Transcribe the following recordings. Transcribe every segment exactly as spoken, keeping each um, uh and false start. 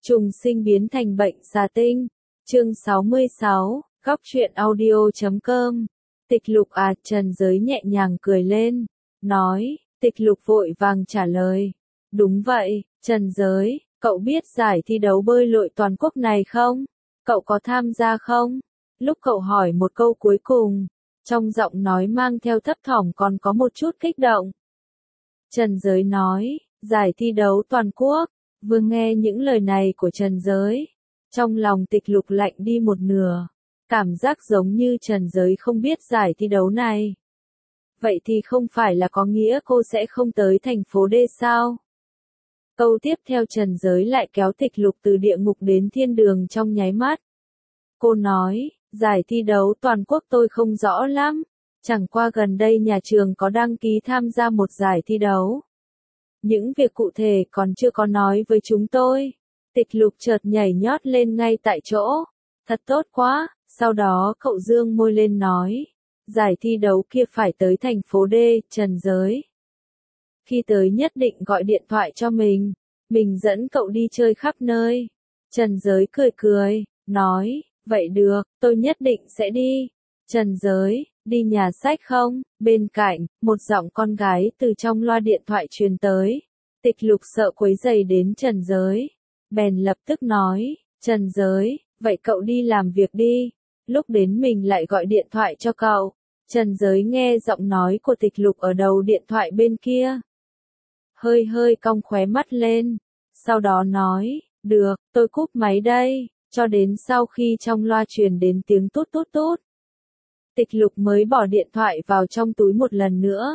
Trùng sinh biến thành bệnh xà tinh. Chương sáu mươi sáu, góc truyện audio chấm com. Tịch Lục à, Trần Giới nhẹ nhàng cười lên, nói. Tịch Lục vội vàng trả lời. Đúng vậy, Trần Giới, cậu biết giải thi đấu bơi lội toàn quốc này không? Cậu có tham gia không? Lúc cậu hỏi một câu cuối cùng, trong giọng nói mang theo thấp thỏm còn có một chút kích động. Trần Giới nói, giải thi đấu toàn quốc. Vừa nghe những lời này của Trần Giới, trong lòng Tịch Lục lạnh đi một nửa, cảm giác giống như Trần Giới không biết giải thi đấu này. Vậy thì không phải là có nghĩa cô sẽ không tới thành phố D sao? Câu tiếp theo Trần Giới lại kéo Tịch Lục từ địa ngục đến thiên đường trong nháy mắt. Cô nói, giải thi đấu toàn quốc tôi không rõ lắm, chẳng qua gần đây nhà trường có đăng ký tham gia một giải thi đấu. Những việc cụ thể còn chưa có nói với chúng tôi. Tịch Lục chợt nhảy nhót lên ngay tại chỗ. Thật tốt quá, sau đó cậu dương môi lên nói. Giải thi đấu kia phải tới thành phố D, Trần Giới. Khi tới nhất định gọi điện thoại cho mình, mình dẫn cậu đi chơi khắp nơi. Trần Giới cười cười, nói, vậy được, tôi nhất định sẽ đi. Trần Giới, đi nhà sách không? Bên cạnh, một giọng con gái từ trong loa điện thoại truyền tới. Tịch Lục sợ quấy rầy đến Trần Giới, bèn lập tức nói, Trần Giới, vậy cậu đi làm việc đi, lúc đến mình lại gọi điện thoại cho cậu. Trần Giới nghe giọng nói của Tịch Lục ở đầu điện thoại bên kia, hơi hơi cong khóe mắt lên, sau đó nói, được, tôi cúp máy đây, cho đến sau khi trong loa truyền đến tiếng tút tút tút. Tịch Lục mới bỏ điện thoại vào trong túi một lần nữa.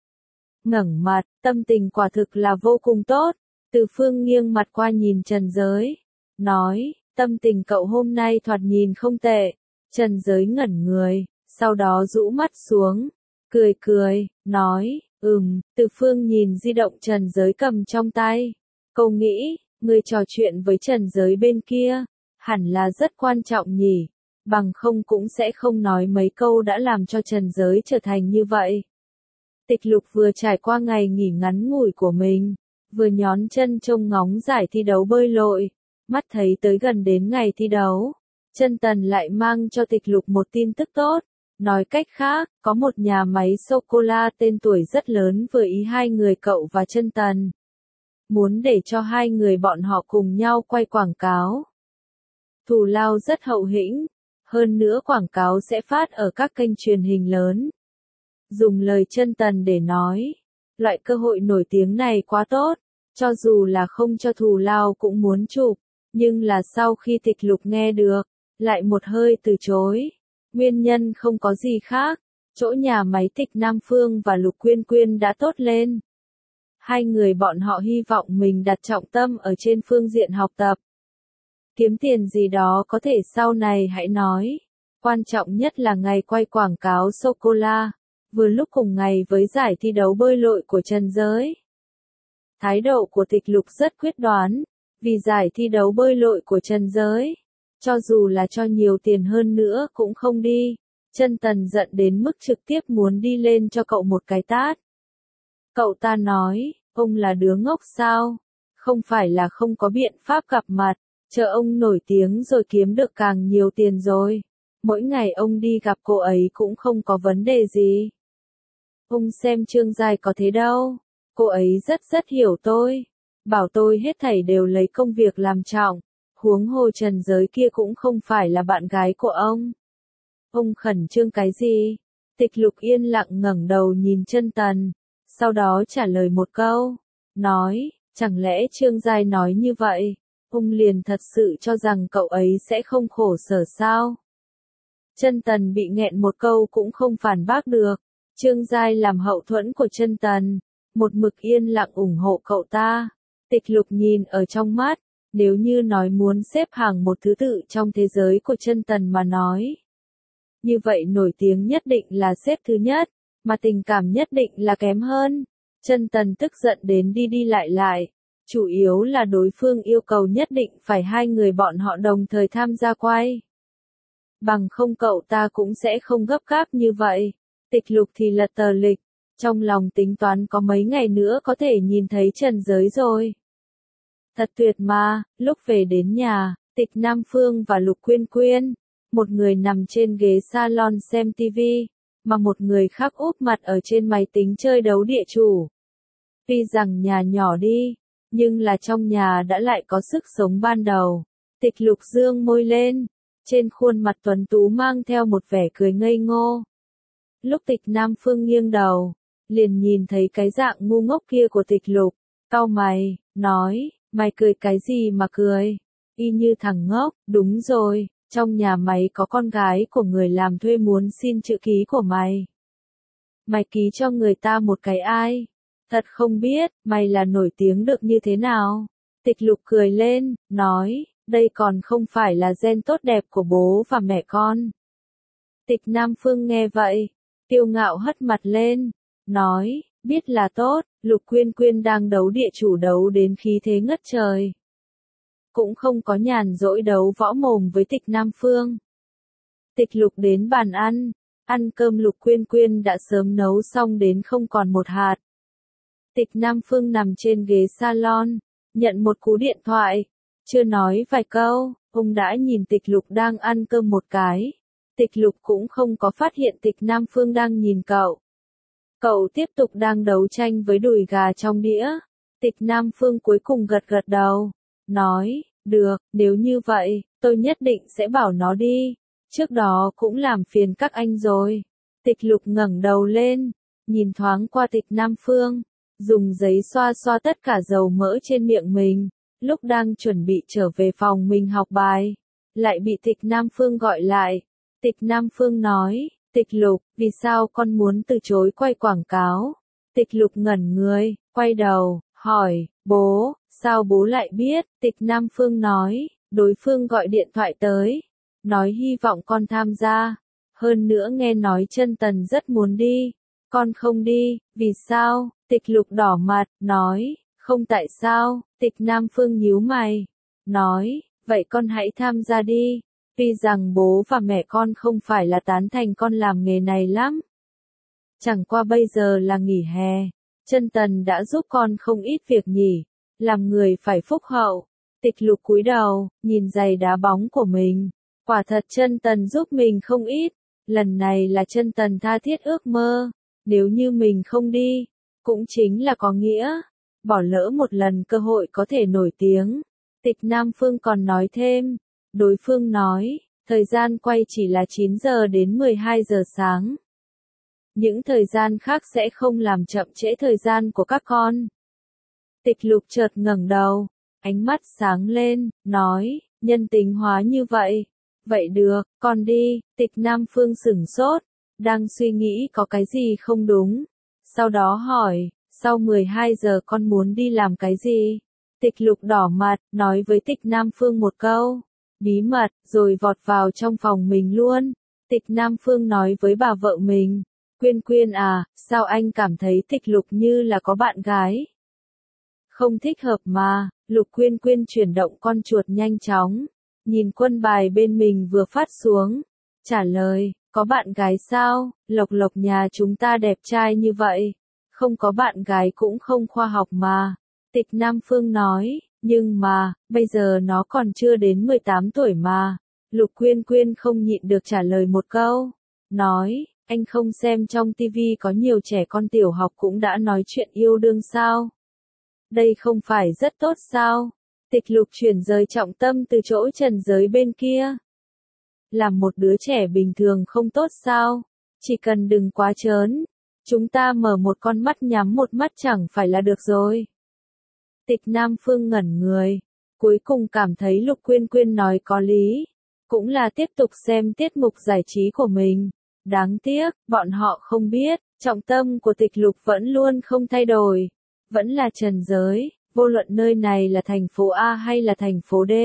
Ngẩng mặt, tâm tình quả thực là vô cùng tốt. Từ Phương nghiêng mặt qua nhìn Trần Giới, nói, tâm tình cậu hôm nay thoạt nhìn không tệ. Trần Giới ngẩn người, sau đó rũ mắt xuống, cười cười, nói, ừm. Từ Phương nhìn di động Trần Giới cầm trong tay. Cô nghĩ, người trò chuyện với Trần Giới bên kia, hẳn là rất quan trọng nhỉ. Bằng không cũng sẽ không nói mấy câu đã làm cho Trần Giới trở thành như vậy. Tịch Lục vừa trải qua ngày nghỉ ngắn ngủi của mình, vừa nhón chân trông ngóng giải thi đấu bơi lội, mắt thấy tới gần đến ngày thi đấu. Chân Tần lại mang cho Tịch Lục một tin tức tốt, nói cách khác, có một nhà máy sô-cô-la tên tuổi rất lớn vừa ý hai người cậu và Chân Tần. Muốn để cho hai người bọn họ cùng nhau quay quảng cáo. Thù lao rất hậu hĩnh. Hơn nữa quảng cáo sẽ phát ở các kênh truyền hình lớn. Dùng lời Chân Tần để nói, loại cơ hội nổi tiếng này quá tốt, cho dù là không cho thù lao cũng muốn chụp, nhưng là sau khi Tịch Lục nghe được, lại một hơi từ chối. Nguyên nhân không có gì khác, chỗ nhà máy Tịch Nam Phương và Lục Quyên Quyên đã tốt lên. Hai người bọn họ hy vọng mình đặt trọng tâm ở trên phương diện học tập. Kiếm tiền gì đó có thể sau này hãy nói. Quan trọng nhất là ngày quay quảng cáo sô-cô-la, vừa lúc cùng ngày với giải thi đấu bơi lội của Trần Giới. Thái độ của Tịch Lục rất quyết đoán, vì giải thi đấu bơi lội của Trần Giới, cho dù là cho nhiều tiền hơn nữa cũng không đi. Chân Tần giận đến mức trực tiếp muốn đi lên cho cậu một cái tát. Cậu ta nói, ông là đứa ngốc sao? Không phải là không có biện pháp gặp mặt. Chờ ông nổi tiếng rồi kiếm được càng nhiều tiền rồi. Mỗi ngày ông đi gặp cô ấy cũng không có vấn đề gì. Ông xem Trương Giai có thế đâu. Cô ấy rất rất hiểu tôi. Bảo tôi hết thảy đều lấy công việc làm trọng. Huống hồ Trần Giới kia cũng không phải là bạn gái của ông. Ông khẩn trương cái gì? Tịch Lục yên lặng ngẩng đầu nhìn Chân Tần. Sau đó trả lời một câu. Nói, chẳng lẽ Trương Giai nói như vậy? Ông liền thật sự cho rằng cậu ấy sẽ không khổ sở sao? Chân Tần bị nghẹn một câu cũng không phản bác được. Trương Giai làm hậu thuẫn của Chân Tần, một mực yên lặng ủng hộ cậu ta. Tịch Lục nhìn ở trong mắt, nếu như nói muốn xếp hàng một thứ tự trong thế giới của Chân Tần mà nói. Như vậy nổi tiếng nhất định là xếp thứ nhất, mà tình cảm nhất định là kém hơn. Chân Tần tức giận đến đi đi lại lại. Chủ yếu là đối phương yêu cầu nhất định phải hai người bọn họ đồng thời tham gia quay. Bằng không cậu ta cũng sẽ không gấp gáp như vậy. Tịch Lục thì lật tờ lịch, trong lòng tính toán có mấy ngày nữa có thể nhìn thấy Trần Giới rồi. Thật tuyệt mà, lúc về đến nhà, Tịch Nam Phương và Lục Quyên Quyên, một người nằm trên ghế salon xem tivi, mà một người khác úp mặt ở trên máy tính chơi đấu địa chủ. Tuy rằng nhà nhỏ đi, nhưng là trong nhà đã lại có sức sống ban đầu. Tịch Lục dương môi lên, trên khuôn mặt tuấn tú mang theo một vẻ cười ngây ngô. Lúc Tịch Nam Phương nghiêng đầu, liền nhìn thấy cái dạng ngu ngốc kia của Tịch Lục, cau mày, nói, mày cười cái gì mà cười, y như thằng ngốc, đúng rồi, trong nhà mày có con gái của người làm thuê muốn xin chữ ký của mày. Mày ký cho người ta một cái ai? Thật không biết, mày là nổi tiếng được như thế nào? Tịch Lục cười lên, nói, đây còn không phải là gen tốt đẹp của bố và mẹ con. Tịch Nam Phương nghe vậy, kiêu ngạo hất mặt lên, nói, biết là tốt, Lục Quyên Quyên đang đấu địa chủ đấu đến khí thế ngất trời. Cũng không có nhàn rỗi đấu võ mồm với Tịch Nam Phương. Tịch Lục đến bàn ăn, ăn cơm Lục Quyên Quyên đã sớm nấu xong đến không còn một hạt. Tịch Nam Phương nằm trên ghế salon, nhận một cú điện thoại, chưa nói vài câu, ông đã nhìn Tịch Lục đang ăn cơm một cái. Tịch Lục cũng không có phát hiện Tịch Nam Phương đang nhìn cậu. Cậu tiếp tục đang đấu tranh với đùi gà trong đĩa. Tịch Nam Phương cuối cùng gật gật đầu, nói, được, nếu như vậy, tôi nhất định sẽ bảo nó đi. Trước đó cũng làm phiền các anh rồi. Tịch Lục ngẩng đầu lên, nhìn thoáng qua Tịch Nam Phương, dùng giấy xoa xoa tất cả dầu mỡ trên miệng mình. Lúc đang chuẩn bị trở về phòng mình học bài, lại bị Tịch Nam Phương gọi lại. Tịch Nam Phương nói, Tịch Lục, vì sao con muốn từ chối quay quảng cáo? Tịch Lục ngẩn người, quay đầu, hỏi, bố, sao bố lại biết? Tịch Nam Phương nói, đối phương gọi điện thoại tới, nói hy vọng con tham gia. Hơn nữa nghe nói Chân Tần rất muốn đi, con không đi, vì sao? Tịch Lục đỏ mặt, nói, không tại sao? Tịch Nam Phương nhíu mày, nói, vậy con hãy tham gia đi. Tuy rằng bố và mẹ con không phải là tán thành con làm nghề này lắm. Chẳng qua bây giờ là nghỉ hè, Chân Tần đã giúp con không ít việc nhỉ, làm người phải phúc hậu. Tịch Lục cúi đầu, nhìn giày đá bóng của mình, quả thật Chân Tần giúp mình không ít, lần này là Chân Tần tha thiết ước mơ, nếu như mình không đi, cũng chính là có nghĩa, bỏ lỡ một lần cơ hội có thể nổi tiếng. Tịch Nam Phương còn nói thêm, đối phương nói, thời gian quay chỉ là chín giờ đến mười hai giờ sáng. Những thời gian khác sẽ không làm chậm trễ thời gian của các con. Tịch Lục chợt ngẩng đầu, ánh mắt sáng lên, nói, nhân tính hóa như vậy. Vậy được, con đi. Tịch Nam Phương sửng sốt, đang suy nghĩ có cái gì không đúng. Sau đó hỏi, sau mười hai giờ con muốn đi làm cái gì? Tịch Lục đỏ mặt, nói với Tịch Nam Phương một câu, bí mật, rồi vọt vào trong phòng mình luôn. Tịch Nam Phương nói với bà vợ mình, Quyên Quyên à, sao anh cảm thấy Tịch Lục như là có bạn gái? Không thích hợp mà. Lục Quyên Quyên chuyển động con chuột nhanh chóng, nhìn quân bài bên mình vừa phát xuống, trả lời, có bạn gái sao? Lộc Lộc nhà chúng ta đẹp trai như vậy, không có bạn gái cũng không khoa học mà. Tịch Nam Phương nói, nhưng mà, bây giờ nó còn chưa đến mười tám tuổi mà. Lục Quyên Quyên không nhịn được trả lời một câu, nói, anh không xem trong tivi có nhiều trẻ con tiểu học cũng đã nói chuyện yêu đương sao? Đây không phải rất tốt sao? Tịch Lục chuyển rời trọng tâm từ chỗ trần giới bên kia. Làm một đứa trẻ bình thường không tốt sao? Chỉ cần đừng quá trớn. Chúng ta mở một con mắt nhắm một mắt chẳng phải là được rồi. Tịch Nam Phương ngẩn người, cuối cùng cảm thấy Lục Quyên Quyên nói có lý. Cũng là tiếp tục xem tiết mục giải trí của mình. Đáng tiếc, bọn họ không biết, trọng tâm của Tịch Lục vẫn luôn không thay đổi. Vẫn là trần giới, vô luận nơi này là thành phố A hay là thành phố D.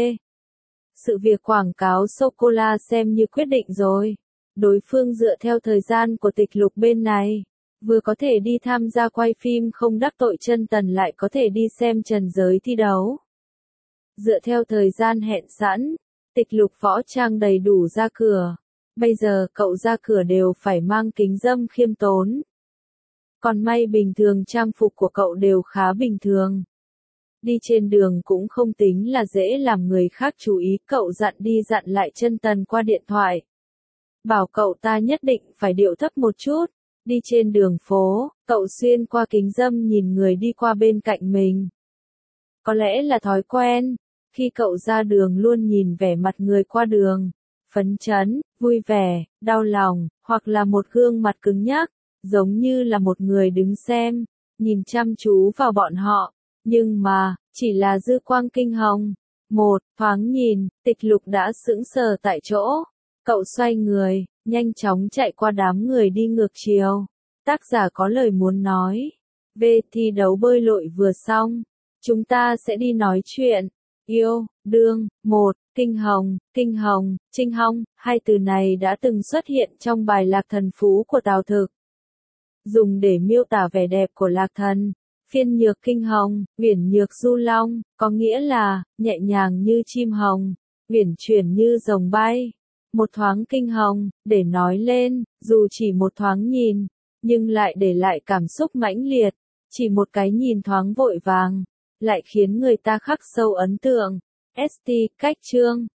Sự việc quảng cáo sô-cô-la xem như quyết định rồi. Đối phương dựa theo thời gian của Tịch Lục bên này, vừa có thể đi tham gia quay phim không đắc tội Chân Tần lại có thể đi xem trần giới thi đấu. Dựa theo thời gian hẹn sẵn, Tịch Lục võ trang đầy đủ ra cửa. Bây giờ cậu ra cửa đều phải mang kính râm khiêm tốn. Còn may bình thường trang phục của cậu đều khá bình thường. đi trên đường cũng không tính là dễ làm người khác chú ý, cậu dặn đi dặn lại chân Tần qua điện thoại. Bảo cậu ta nhất định phải điệu thấp một chút, đi trên đường phố, cậu xuyên qua kính râm nhìn người đi qua bên cạnh mình. Có lẽ là thói quen, khi cậu ra đường luôn nhìn vẻ mặt người qua đường, phấn chấn, vui vẻ, đau lòng, hoặc là một gương mặt cứng nhắc, giống như là một người đứng xem, nhìn chăm chú vào bọn họ, nhưng mà, chỉ là dư quang kinh hồng. Một thoáng nhìn, Tịch Lục đã sững sờ tại chỗ, cậu xoay người, nhanh chóng chạy qua đám người đi ngược chiều. Tác giả có lời muốn nói, về thi đấu bơi lội vừa xong, chúng ta sẽ đi nói chuyện, yêu, đương, một, kinh hồng, kinh hồng, trinh hong, hai từ này đã từng xuất hiện trong bài Lạc Thần Phú của Tào Thực. Dùng để miêu tả vẻ đẹp của Lạc Thần, phiên nhược kinh hồng, uyển nhược du long, có nghĩa là, nhẹ nhàng như chim hồng, uyển chuyển như rồng bay. Một thoáng kinh hồng, để nói lên, dù chỉ một thoáng nhìn, nhưng lại để lại cảm xúc mãnh liệt, chỉ một cái nhìn thoáng vội vàng, lại khiến người ta khắc sâu ấn tượng. ét tê, cách chương.